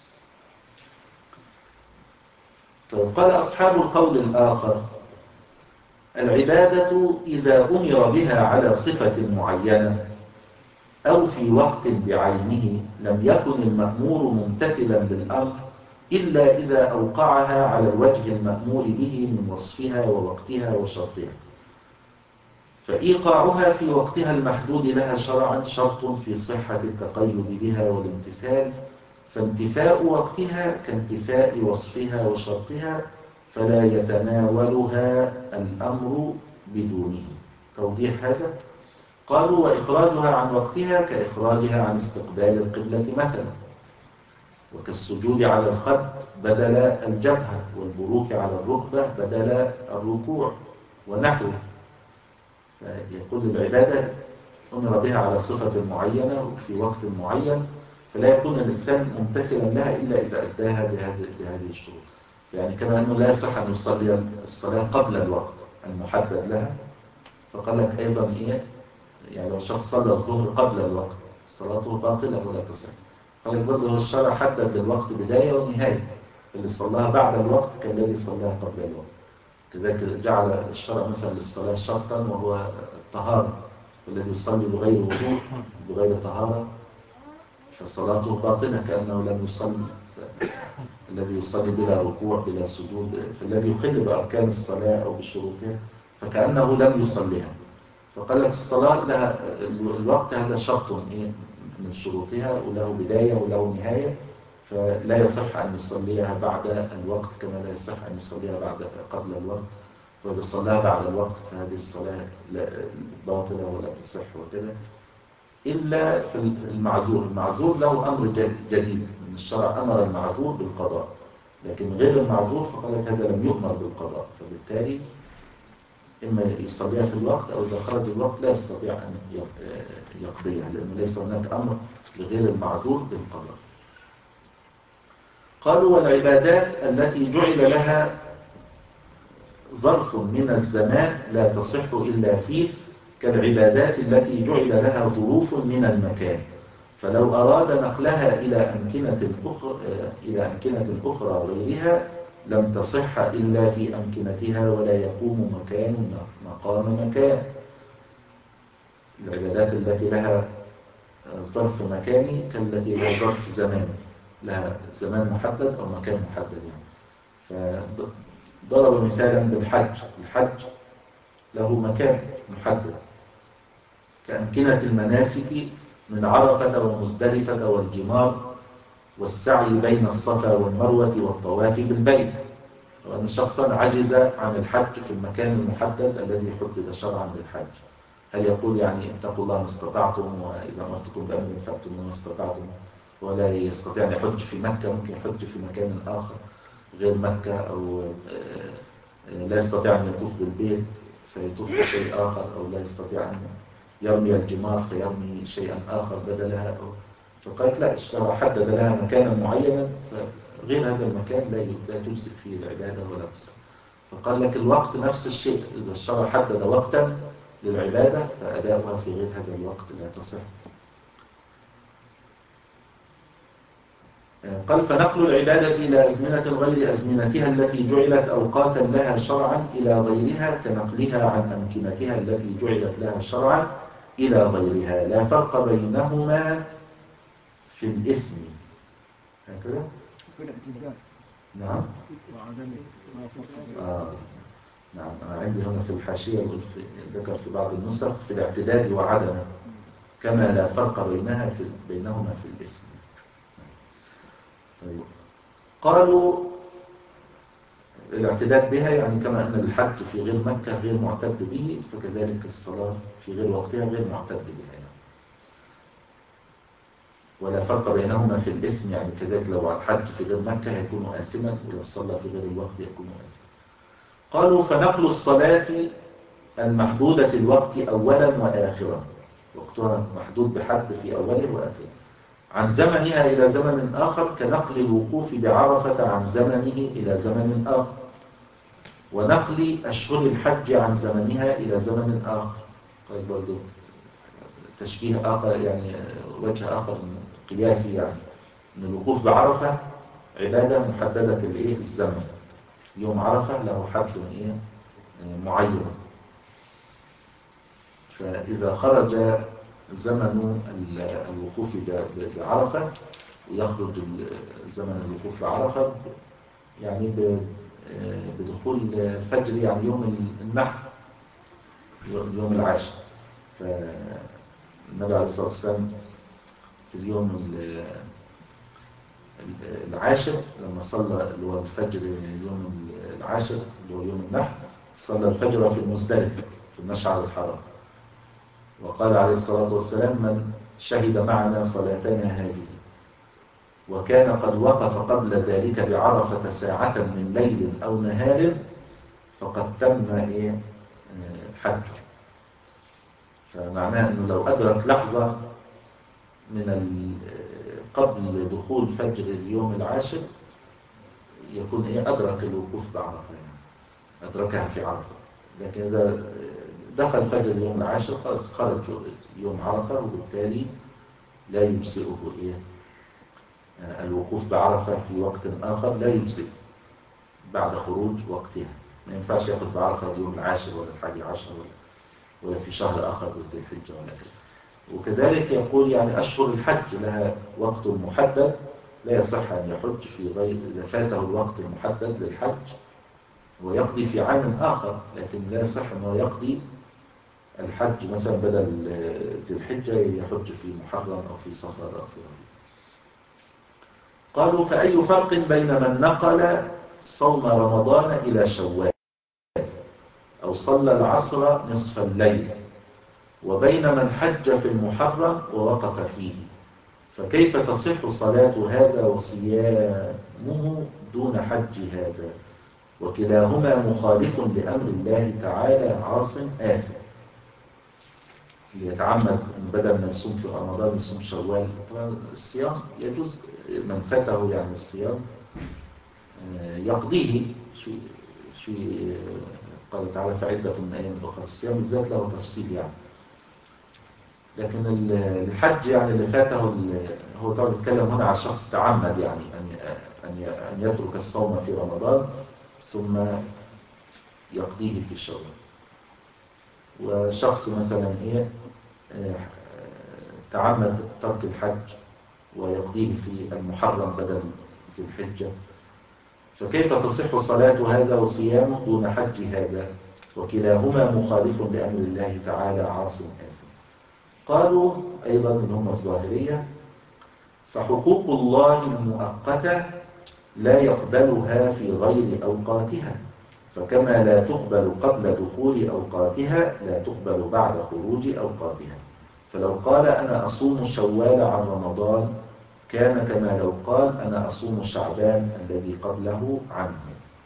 طيب قال أصحاب القول الآخر العبادة إذا أمر بها على صفة معينة أو في وقت بعينه لم يكن المأمور ممتثلا للأمر إلا إذا أوقعها على الوجه المأمور به من وصفها ووقتها وشرطها، فإيقاعها في وقتها المحدود لها شرعا شرط في صحة التقيد بها والامتثال، فانتفاء وقتها كانتفاء وصفها وشرطها فلا يتناولها الأمر بدونه. توضيح هذا قالوا وإخراجها عن وقتها كإخراجها عن استقبال القبلة مثلا، وكالسجود على الخد بدل الجبهة والبروك على الركبة بدل الركوع ونحوه. فيقول العبادة أمر بها على صفة معينة وفي وقت معين فلا يكون الإنسان ممتثلا لها إلا إذا أداها بهذه بهذه الشروط، يعني كما أنه لا يصح أن يصلي الصلاة قبل الوقت المحدد لها، فقال لك أيضا إيه يعني لو شخص صلى الظهر قبل الوقت صلاته باطلة ولا تصح، قال لك برضه الشرع حدد للوقت بداية ونهاية، اللي صلاها بعد الوقت كالذي صلاها قبل الوقت، كذلك جعل الشرع مثلا للصلاة شرطا وهو الطهارة، والذي يصلي بغير وضوء بغير طهارة فصلاته باطلة كأنه لم يصلي. الذي يصلي بلا ركوع بلا سجود، فالذي يخل بأركان الصلاة أو بشروطها فكأنه لم يصليها. فقال لك الصلاة لها الوقت هذا شرط من شروطها وله بداية وله نهاية، فلا يصح أن يصليها بعد الوقت كما لا يصح أن يصليها بعد قبل الوقت، وإذا صلاها بعد الوقت فهذه الصلاة باطلة ولا تصح وكذا، إلا في المعذور. المعذور له أمر جديد من الشرع، أمر المعذور بالقضاء، لكن غير المعذور فقال لك هذا لم يؤمر بالقضاء، فبالتالي إما يصليها في الوقت أو إذا خرج الوقت لا يستطيع أن يقضيها، لأنه ليس هناك أمر لغير المعذور بالقضاء. قالوا والعبادات التي جعل لها ظرف من الزمان لا تصح إلا فيه، كالعبادات التي جعل لها ظروف من المكان، فلو أراد نقلها إلى أمكنة أخرى, إلى أمكنة أخرى غيرها لم تصح إلا في أمكنتها ولا يقوم مكان مقام مكان. العبادات التي لها ظرف مكاني كالتي لها ظرف زمان، لها زمان محدد أو مكان محدد يعني. فضرب مثالا بالحج، الحج له مكان محدد كأمكنة المناسك من عرفة ومزدلفة والجمار والسعي بين الصفا والمروة والطواف بالبيت. وأن شخصا عجز عن الحج في المكان المحدد الذي حدد شرعا للحج، هل يقول يعني اتقوا الله ما استطعتم وإذا أمرتكم بأمر فأتوا ما استطعتم، ولا يستطيع أن يحج في مكة، ممكن يحج في مكان آخر غير مكة، أو لا يستطيع أن يطوف بالبيت فيطوف بشيء آخر، أو لا يستطيع أن يرمي الجمار فيرمي شيئا آخر بدلها، أو فقالت لا، الشرع حدد لها مكانا معينا فغير هذا المكان لا تجزئ فيه العبادة ولا تصح. فقال لك الوقت نفس الشيء، إذا الشرع حدد وقتا للعبادة فأداؤها في غير هذا الوقت لا تصح. قال فنقل العبادة إلى أزمنة غير أزمنتها التي جعلت أوقاتا لها شرعا إلى غيرها كنقلها عن أمكنتها التي جعلت لها شرعا إلى غيرها، لا فرق بينهما في الإثم. هكذا؟ في الاعتدال. نعم. وعدم ما فرق. آه. نعم، أنا عندي هنا في الحاشية ذكر في بعض النسخ في الاعتدال وعدم كما لا فرق بينها في بينهما في الإثم. طيب. قالوا الاعتداد بها يعني كما أن الحج في غير مكة غير معتد به، فكذلك الصلاة في غير وقتها غير معتد بها يعني. ولا فرق بينهما في الاسم يعني كذلك لو الحج في غير مكة يكون آثما، ولو صلى في غير الوقت يكون آثما. قالوا فنقل الصلاة المحدودة الوقت أولا وآخرا، وقتها محدود بحد في أوله وآخره، عن زمنها إلى زمن آخر كنقل الوقوف بعرفة عن زمنه إلى زمن آخر، ونقل أشهر الحج عن زمنها إلى زمن آخر. طيب برضو تشبيه آخر يعني وجه آخر قياسي، يعني أن الوقوف بعرفة عبادة محددة الإيه الزمن، يوم عرفة له حد إيه معين، فإذا خرج زمن الوقوف بعرفة ويخرج زمن الوقوف بعرفة يعني بدخول الفجر يعني يوم النحر يوم العاشر، فالنبي عليه الصلاة والسلام في اليوم العاشر لما صلى اللي هو الفجر يوم العاشر اللي هو يوم النحر صلى الفجر في المزدلفة في المشعر الحرام، وقال عليه الصلاة والسلام من شهد معنا صلاتنا هذه وكان قد وقف قبل ذلك بعرفة ساعة من ليل أو نهار فقد تم إيه حجه. فمعناه أنه لو أدرك لحظة من قبل دخول فجر اليوم العاشر يكون إيه أدرك الوقوف بعرفة يعني أدركها في عرفة، لكن إذا دخل فجر اليوم العاشر خلاص خرج يوم عرفة، وبالتالي لا يجزئه إيه الوقوف بعرفة في وقت آخر، لا يجزئ بعد خروج وقتها، ما ينفعش يأخذ بعرفة اليوم العاشر ولا الحادي عشر ولا ولا في شهر آخر ذي الحجة ولا كذا. وكذلك يقول يعني أشهر الحج لها وقت محدد، لا يصح أن يحج في غير إذا فاته الوقت المحدد للحج ويقضي في عام آخر، لكن لا يصح أنه يقضي الحج مثلا بدل ذي الحجة يحج في محرم أو في صفر أو في ربيع. قالوا فأي فرق بين من نقل صوم رمضان إلى شوال أو صلى العصر نصف الليل وبين من حج في المحرم ووقف فيه؟ فكيف تصح صلاة هذا وصيامه دون حج هذا؟ وكلاهما مخالف لأمر الله تعالى عاص آثم. اللي يتعمد بدل ما يصوم في رمضان يصوم شوال، طبعا الصيام يجوز من فاته يعني الصيام يقضيه. شو شو قال تعالى فعدة من أيام أخرى، الصيام بالذات له تفصيل يعني. لكن الحج يعني اللي فاته هو طبعا بيتكلم هنا على شخص تعمد يعني أن أن أن يترك الصوم في رمضان ثم يقضيه في شوال. وشخص مثلا ايه تعمد ترك الحج ويقضيه في المحرم بدل ذي الحجة، فكيف تصح صلاة هذا وصيامه دون حج هذا؟ وكلاهما مخالف لأمر الله تعالى عاص آثم. قالوا أيضا إن هم الظاهرية فحقوق الله المؤقتة لا يقبلها في غير أوقاتها، فكما لا تقبل قبل دخول أوقاتها لا تقبل بعد خروج أوقاتها. فلو قال أنا أصوم شوال عن رمضان كان كما لو قال أنا أصوم شعبان الذي قبله عنه.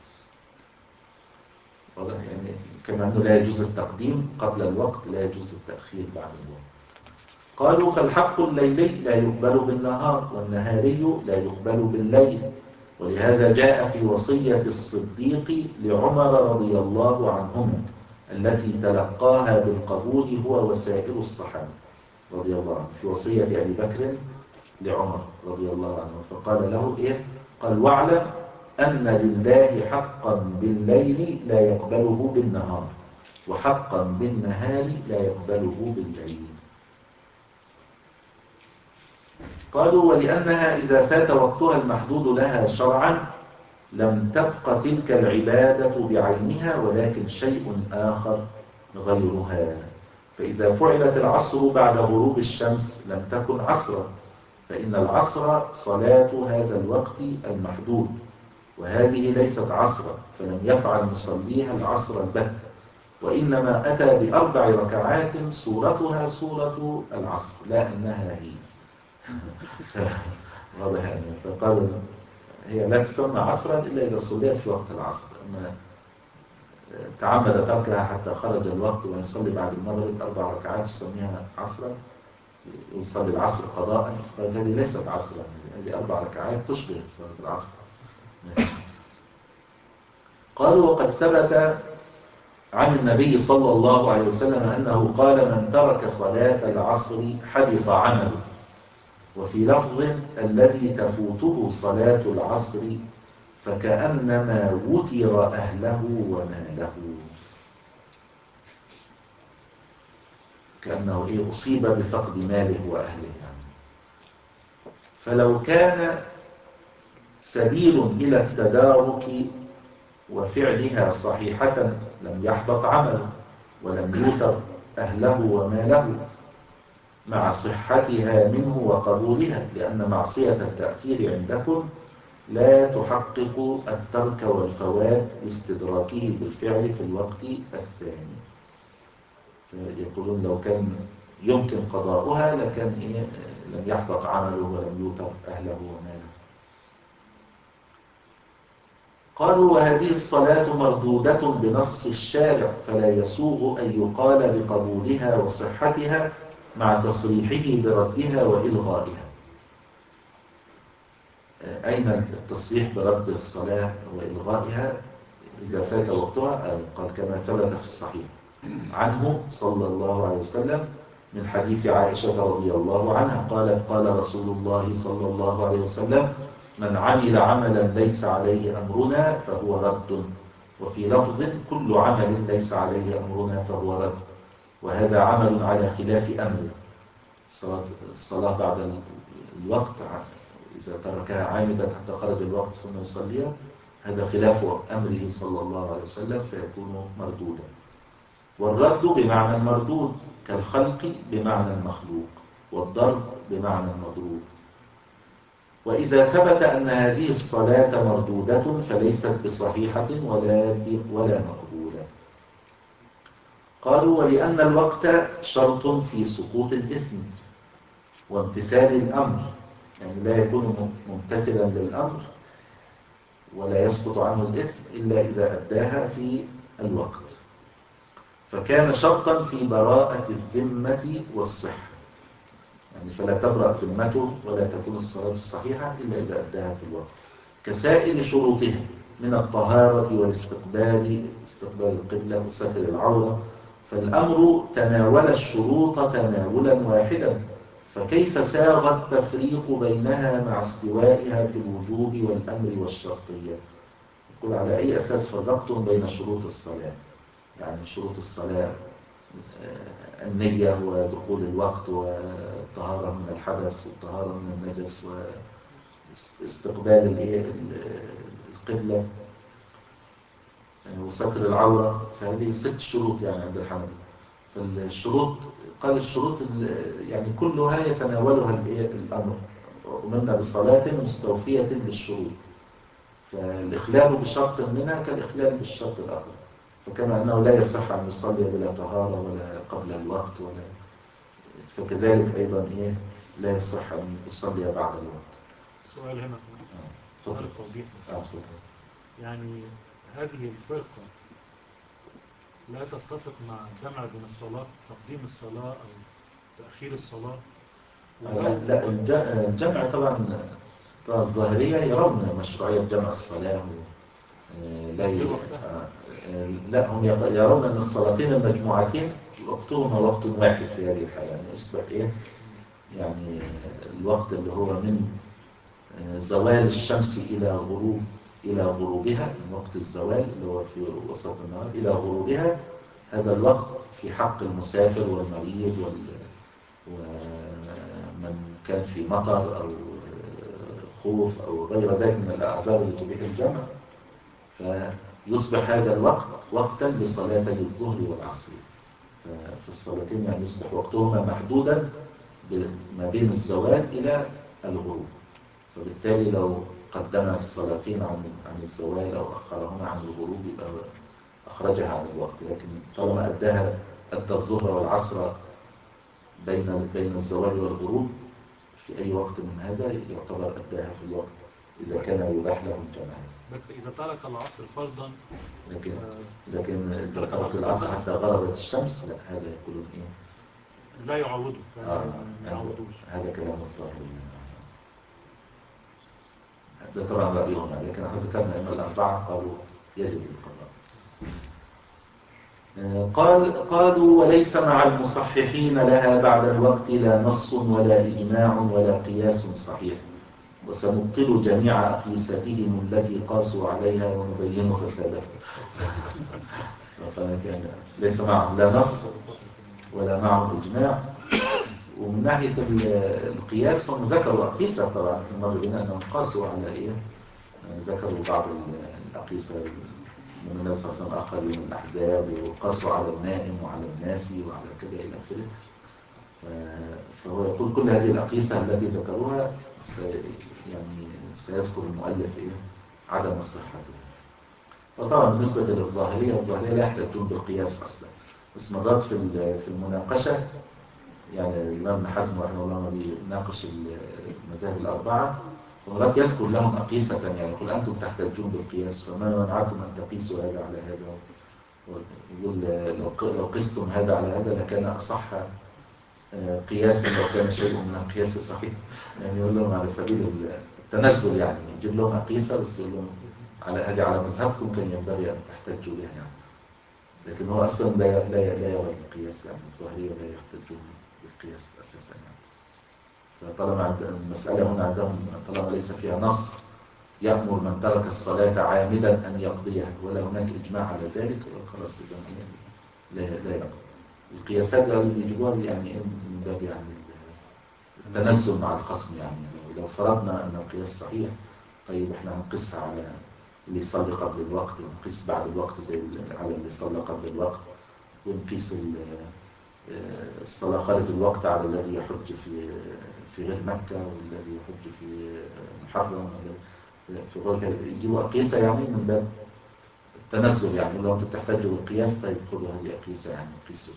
يعني كما أنه لا يجوز التقديم قبل الوقت لا يجوز التأخير بعد الوقت. قالوا فالحق الليلي لا يقبل بالنهار والنهاري لا يقبل بالليل، ولهذا جاء في وصية الصديق لعمر رضي الله عنهما التي تلقاها بالقبول هو وسائر الصحابة رضي الله عنه، في وصية أبي بكر لعمر رضي الله عنه فقال له إيه؟ قال واعلم أن لله حقا بالليل لا يقبله بالنهار وحقا بالنهار لا يقبله بالليل. قالوا ولأنها إذا فات وقتها المحدود لها شرعا لم تبق تلك العبادة بعينها ولكن شيء آخر غيرها، فإذا فعلت العصر بعد غروب الشمس لم تكن عصرا، فإن العصر صلاة هذا الوقت المحدود، وهذه ليست عصرا فلم يفعل مصليها العصر البت، وإنما أتى بأربع ركعات صورتها صورة العصر لا أنها هي. واضح يعني. فقالوا هي لا تسمى عصرا إلا إذا صليت في وقت العصر، أما تعمد تركها حتى خرج الوقت ويصلي بعد المغرب أربع ركعات يسميها عصرا ويصلي العصر قضاء، فهذه ليست عصرا، هذه أربع ركعات تشبه صلاة العصر. قالوا وقد ثبت عن النبي صلى الله عليه وسلم أنه قال من ترك صلاة العصر حبط عمله، وفي لفظ الذي تفوته صلاة العصر فكأنما وتر أهله وماله، كأنه إيه أصيب بفقد ماله وأهله يعني. فلو كان سبيل إلى التدارك وفعلها صحيحة لم يحبط عمله ولم يوتر أهله وماله مع صحتها منه وقبولها، لأن معصية التأخير عندكم لا تحقق الترك والفوات لاستدراكه بالفعل في الوقت الثاني. فيقولون لو كان يمكن قضاؤها لكان إيه لم يحبط عمله ولم يوتر أهله وماله. قالوا وهذه الصلاة مردودة بنص الشارع فلا يسوغ أن يقال بقبولها وصحتها مع تصريحه بردها وإلغائها. أين التصريح برد الصلاة وإلغائها إذا فات وقتها؟ قال كما ثبت في الصحيح عنه صلى الله عليه وسلم من حديث عائشة رضي الله عنها قالت قال رسول الله صلى الله عليه وسلم من عمل عملا ليس عليه أمرنا فهو رد، وفي لفظ كل عمل ليس عليه أمرنا فهو رد، وهذا عمل على خلاف أمر الصلاة بعد الوقت إذا تركها عامدا حتى خرج الوقت ثم يصليها، هذا خلاف أمره صلى الله عليه وسلم فيكون مردودا. والرد بمعنى المردود كالخلق بمعنى المخلوق، والضرب بمعنى المضروب. وإذا ثبت أن هذه الصلاة مردودة فليست بصحيحة ولا ولا مقبولة. قالوا ولأن الوقت شرط في سقوط الإثم وامتثال الأمر، يعني لا يكون ممتثلا للأمر ولا يسقط عنه الإثم إلا إذا أداها في الوقت، فكان شرطا في براءة الذمة والصحة، يعني فلا تبرأ ذمته ولا تكون الصلاة صحيحة إلا إذا أداها في الوقت، كسائر شروطها من الطهارة والاستقبال، استقبال القبلة وستر العورة. فالأمر تناول الشروط تناولا واحدا، فكيف ساغ التفريق بينها مع استوائها في الوجوب والأمر والشرطية؟ يقول على أي أساس فرقتم بين شروط الصلاة؟ يعني شروط الصلاة النية ودخول الوقت والطهارة من الحدث والطهارة من النجس واستقبال القبلة وستر العورة، فهذه ست شروط يعني عند الحنفية. فالشروط قال الشروط يعني كلها يتناولها الأمر، أمرنا بصلاة مستوفية للشروط، فالإخلال بشرط منها كالإخلال بالشرط الآخر، فكما أنه لا يصح أن يصلي بلا طهارة ولا قبل الوقت ولا، فكذلك أيضا إيه لا يصح أن يصلي بعد الوقت. سؤال هنا سؤال التوضيح. يعني هذه الفرقة لا تتفق مع الجمع بين الصلاة، تقديم الصلاة أو تأخير الصلاة؟ لا, لا الجمع طبعا الظاهرية يرون مشروعية جمع الصلاة، لا لا هم يرون أن الصلاتين المجموعتين وقتهما وقت واحد في هذه الحالة، يعني يصبح إيه يعني الوقت اللي هو من زوال الشمس إلى غروب إلى غروبها، من وقت الزوال اللي هو في وسط النهار إلى غروبها، هذا الوقت في حق المسافر والمريض ومن كان في مطر أو خوف أو غير ذلك من الأعذار اللي تبيح الجمع، فيصبح هذا الوقت وقتا لصلاتي الظهر والعصر. ففي الصلاتين يعني يصبح وقتهما محدودا ما بين الزوال إلى الغروب، فبالتالي لو قدم الصلاتين عن عن الزوال أو أخرهما عن الغروب يبقى أخرجها عن الوقت، لكن طالما أداها أدى الظهر والعصر بين بين الزوال والغروب في أي وقت من هذا يعتبر أداها في الوقت إذا كان يباح له الجمع. بس إذا ترك العصر فرضا، لكن لكن إذا ترك العصر حتى غربت الشمس، لا هذا يقولون إيه لا يعوضه، آه ما يعوضوش. هذا كلام الظاهري، ده طبعا رأيهم، لكن احنا ذكرنا أن الأربعة قالوا يجب القضاء. قال قالوا وليس مع المصححين لها بعد الوقت لا نص ولا إجماع ولا قياس صحيح، وسنبطل جميع أقيستهم التي قاسوا عليها ونبين فسادها. فكان ليس معهم لا نص ولا معهم إجماع. ومن ناحية القياس هم ذكروا أقيسة، طبعا مر بنا أنهم قاسوا على إيه، ذكروا بعض الأقيسة من النبي صلى الله عليه وسلم أخذ من الأحزاب، وقاسوا على النائم وعلى الناس وعلى كذا إلى آخره. فهو يقول كل هذه الأقيسة التي ذكروها يعني سيذكر المؤلف إيه عدم صحتها. وطبعا بالنسبة للظاهرية، الظاهرية لا يحتاجون بالقياس أصلا، بس مرات في في المناقشة يعني الإمام ابن حزم رحمه الله ما بيناقش المذاهب الأربعة، ومرات يذكر لهم أقيسة، يعني يقول أنتم تحتاجون بالقياس فما منعكم أن تقيسوا هذا على هذا، ويقول لو قستم هذا على هذا لكان أصح قياسا لو كان شيء من القياس صحيح. يعني يقول لهم على سبيل التنزل، يعني يجيب لهم أقيسة بس يقول لهم على هذه على مذهبكم كان ينبغي أن تحتجوا بها يعني. لكن هو أصلا لا لا لا يرى القياس، يعني الظاهرية لا يحتجون بالقياس أساسا يعني. فطالما المسألة هنا عندهم طالما ليس فيها نص يأمر من ترك الصلاة عامدا أن يقضيها ولا هناك إجماع على ذلك، خلاص إذا لا لا يقضي. القياسات اللي بيجيبوها يعني من باب يعني التنزل مع القسم. يعني لو فرضنا أن القياس صحيح، طيب احنا هنقيسها على اللي يصلي قبل الوقت، ونقيس بعد الوقت زي على اللي صلى قبل الوقت، ونقيس الصلاة خارج الوقت على الذي يحج في في غير مكة، والذي يحج في محرم، في غير يجيبوا أقيسة يعني من باب التنزل. يعني لو أنتم بتحتاجوا القياس طيب خذوا هذه أقيسة يعني قيسوا.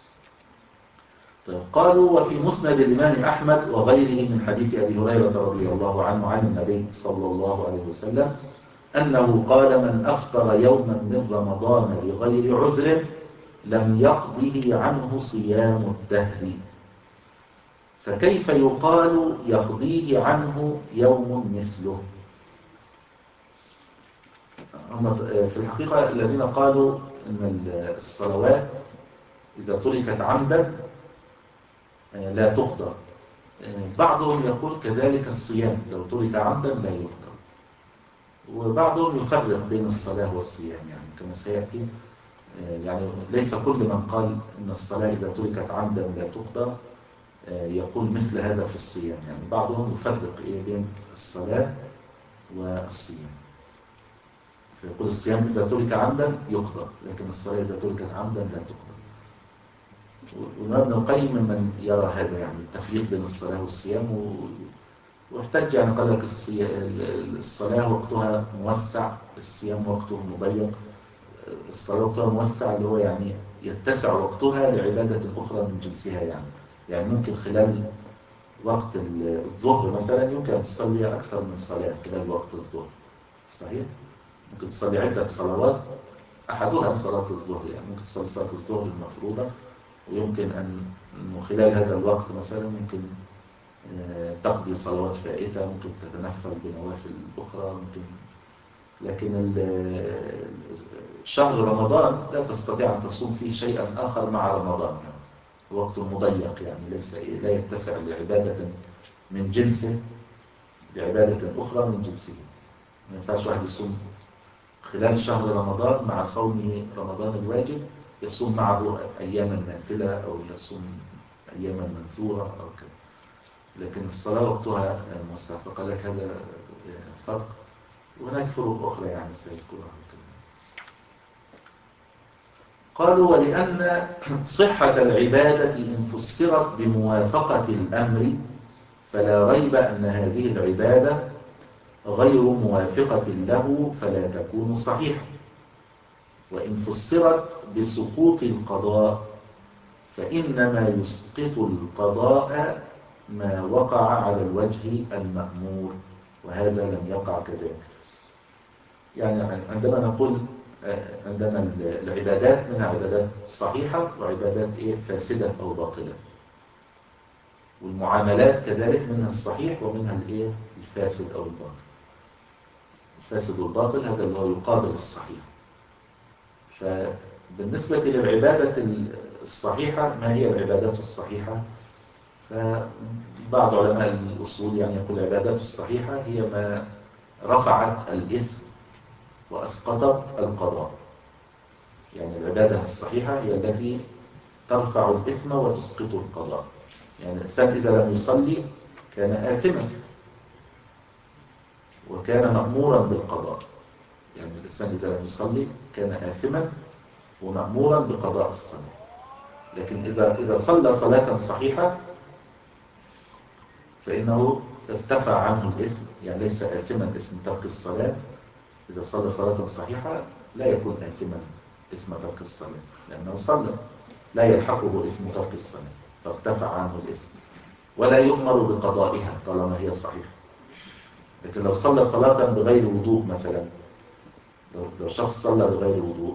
طيب قالوا وفي مسند الإمام أحمد وغيره من حديث أبي هريرة رضي الله عنه عن النبي صلى الله عليه وسلم أنه قال من أفطر يوما من رمضان لغير عذر لم يقضه عنه صيام الدهر، فكيف يقال يقضيه عنه يوم مثله؟ هم في الحقيقة الذين قالوا أن الصلوات إذا تركت عمدا لا تقضى، بعضهم يقول كذلك الصيام لو ترك عمدا لا يقضى، وبعضهم يفرق بين الصلاة والصيام يعني كما سيأتي. يعني ليس كل من قال أن الصلاة إذا تركت عمدا لا تقضى يقول مثل هذا في الصيام. يعني بعضهم يفرق بين الصلاة والصيام، فيقول الصيام إذا ترك عمدا يقضى، لكن الصلاة إذا تركت عمدا لا تقضى. وابن القيم من يرى هذا يعني التفريق بين الصلاة والصيام، واحتج يعني قال لك الصلاة وقتها موسع، الصيام وقته مضيق. الصلاة وقتها موسع اللي هو يعني يتسع وقتها لعبادة أخرى من جنسها. يعني يعني ممكن خلال وقت الظهر مثلا يمكن أن تصلي أكثر من صلاة خلال وقت الظهر، صحيح؟ ممكن تصلي عدة صلوات أحدها صلاة الظهر. يعني ممكن تصلي صلاة الظهر المفروضة، ويمكن أن خلال هذا الوقت مثلا ممكن تقضي صلوات فائتة، ممكن تتنفل بنوافل أخرى ممكن. لكن شهر رمضان لا تستطيع أن تصوم فيه شيئا آخر مع رمضان، يعني وقت مضيق، يعني ليس لا يتسع لعبادة من جنسه لعبادة أخرى من جنسه. ما ينفعش واحد يصوم خلال شهر رمضان مع صومه رمضان الواجب يصوم معه أياما نافلة أو يصوم أياما منثورة أو كذا. لكن الصلاة وقتها موسع، فقال لك هذا فرق. وهناك فروق أخرى يعني سيذكرها. قالوا ولأن صحة العبادة إن فسرت بموافقة الأمر فلا ريب أن هذه العبادة غير موافقة له فلا تكون صحيحة، وإن فسرت بسقوط القضاء فإنما يسقط القضاء ما وقع على الوجه المأمور، وهذا لم يقع كذلك. يعني عندما نقول عندنا العبادات منها عبادات صحيحة وعبادات إيه فاسدة أو باطلة، والمعاملات كذلك منها الصحيح ومنها الإيه الفاسد أو الباطل. الفاسد والباطل هذا اللي هو يقابل الصحيح. فبالنسبة للعبادة الصحيحة، ما هي العبادات الصحيحة؟ فبعض علماء الأصول يعني يقول العبادات الصحيحة هي ما رفعت الإثم وأسقطت القضاء. يعني العبادة الصحيحة هي التي ترفع الإثم وتسقط القضاء. يعني الإنسان إذا لم يصلي كان آثما وكان مأمورا بالقضاء. يعني الإنسان إذا لم يصلي كان آثما ومأمورا بقضاء الصلاة. لكن إذا إذا صلى صلاة صحيحة فإنه ارتفع عنه الإثم، يعني ليس آثما اسم ترك الصلاة. إذا صلى صلاة صحيحة لا يكون آثما اسم ترك الصلاة، لأنه صلى لا يلحقه اسم ترك الصلاة فارتفع عنه الإثم، ولا يؤمر بقضائها طالما هي صحيحة. لكن لو صلى صلاة بغير وضوء مثلا، لو شخص صلى بغير وضوء،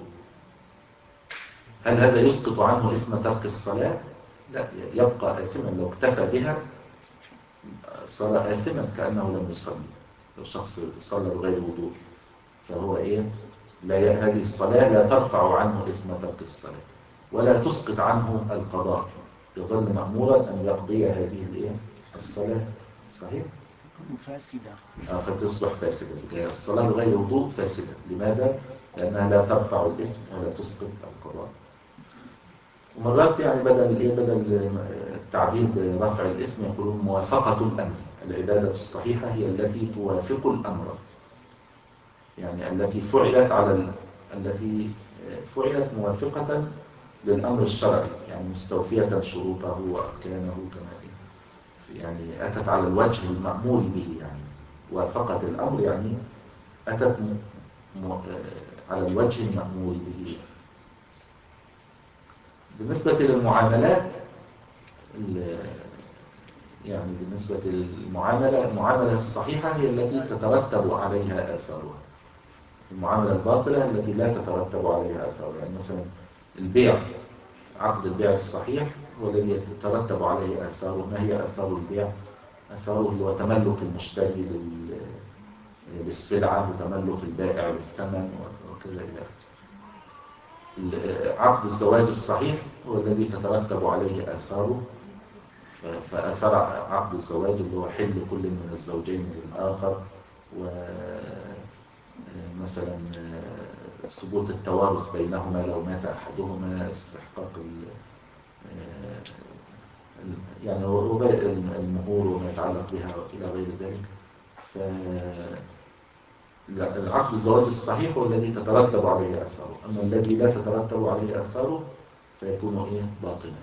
هل هذا يسقط عنه اسم ترك الصلاة؟ لا، يبقى آثما. لو اكتفى بها صار آثما كأنه لم يصلي. لو شخص صلى بغير وضوء فهو إيه؟ لا ي... هذه الصلاة لا ترفع عنه اسم ترك الصلاة ولا تسقط عنه القضاء، يظل مأمورا أن يقضي هذه الإيه؟ الصلاة. صحيح؟ فاسدة. آه فتصبح فاسدة. الصلاة بغير وضوء فاسدة. لماذا؟ لأنها لا ترفع الاسم ولا تسقط القضاء. ومرات يعني بدل ايه بدل التعبير برفع الاسم يقولون موافقة الأمر. العبادة الصحيحة هي التي توافق الأمر، يعني التي فعلت على ال... التي فعلت موافقة للأمر الشرعي، يعني مستوفية شروطه وأركانه كما يعني أتت على الوجه المأمور به، يعني وافقت الأمر يعني أتت م... م... على الوجه المأمور به. بالنسبة للمعاملات يعني بالنسبة للمعاملة المعاملة الصحيحة هي التي تترتب عليها آثارها. المعاملة الباطلة التي لا تترتب عليها آثارها، يعني مثلا البيع، عقد البيع الصحيح هو الذي يترتب عليه آثاره. ما هي آثار البيع؟ آثاره هو تملك المشتري للسلعة وتملك البائع للثمن وكذا إلى آخره. عقد الزواج الصحيح هو الذي تترتب عليه آثاره، فأثر عقد الزواج اللي هو حل كل من الزوجين للآخر، ومثلا ثبوت التوارث بينهما لو مات أحدهما، استحقاق يعني وباقي المهور وما يتعلق بها إلى غير ذلك. فالعقد الزواج الصحيح هو الذي تترتب عليه آثاره، أما الذي لا تترتب عليه آثاره فيكون إيه باطلا.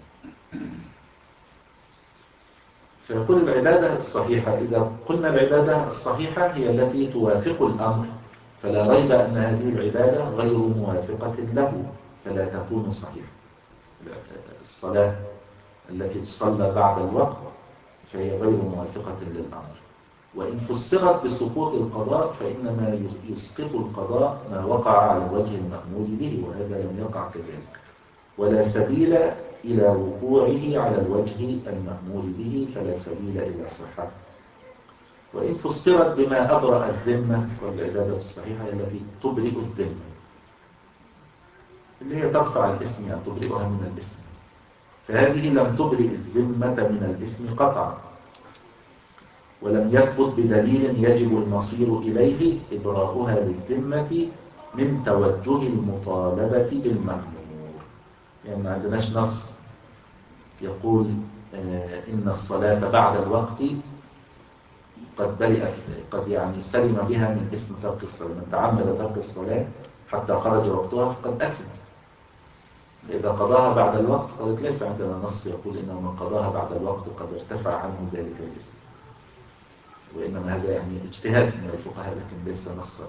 فيقول العبادة الصحيحة، إذا قلنا العبادة الصحيحة هي التي توافق الأمر، فلا ريب أن هذه العبادة غير موافقة له فلا تكون صحيحة. الصلاة التي تصلى بعد الوقت فهي غير موافقة للأمر، وإن فسرت بسقوط القضاء فإنما يسقط القضاء ما وقع على الوجه المأمور به، وهذا لم يقع كذلك، ولا سبيل إلى وقوعه على الوجه المأمور به، فلا سبيل إلى صحته. وإن فسرت بما أبرأ الذمة، والعبادة الصحيحة التي تبرئ الذمة، اللي هي ترفع الاسم يعني تبرئها من الاسم، فهذه لم تبرئ الذمة من الاسم قطعا، ولم يثبت بدليل يجب المصير إليه إبراؤها للذمة من توجه المطالبة بالمأمور. يعني ما عندناش نص يقول آه إن الصلاة بعد الوقت قد برئت، قد يعني سلم بها من اسم ترك الصلاة. من تعمد ترك الصلاة حتى خرج وقتها فقد أثم. إذا قضاها بعد الوقت قالت ليس عندنا نص يقول إنه من قضاها بعد الوقت قد ارتفع عنه ذلك الاسم، وإنما هذا يعني اجتهاد من الفقهاء لكن ليس نصا.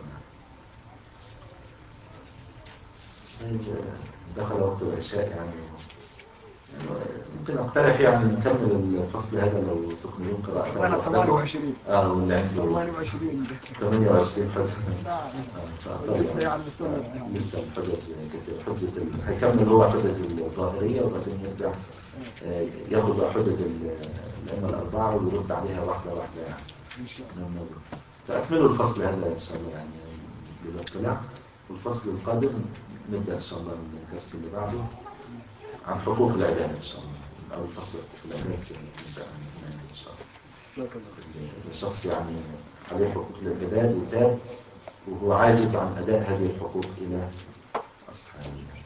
يعني دخل وقت العشاء، يعني, يعني ممكن أقترح يعني نكمل الفصل هذا لو تكملون قراءته. أنا ثمانية وعشرين اه واللي عنده ثمانية وعشرين ثمانية وعشرين حجة. نعم آه لسه يعني مستمر يعني لسه الحجج كثير. حجة ال... هيكمل هو حجج الظاهرية وبعدين يرجع آه ياخذ بقى حجج الأئمة الأربعة ويرد عليها واحدة واحدة يعني إن شاء الله. فأكملوا الفصل هذا إن شاء الله يعني بالاطلاع، والفصل القادم نبدأ إن شاء الله من الدرس اللي بعده عن حقوق العباد إن شاء الله، أو الفصل حقوق العباد نبدأ إن شاء الله. الشخص يعني عليه حقوق العباد وتاب وهو عاجز عن أداء هذه الحقوق إلى أصحابه.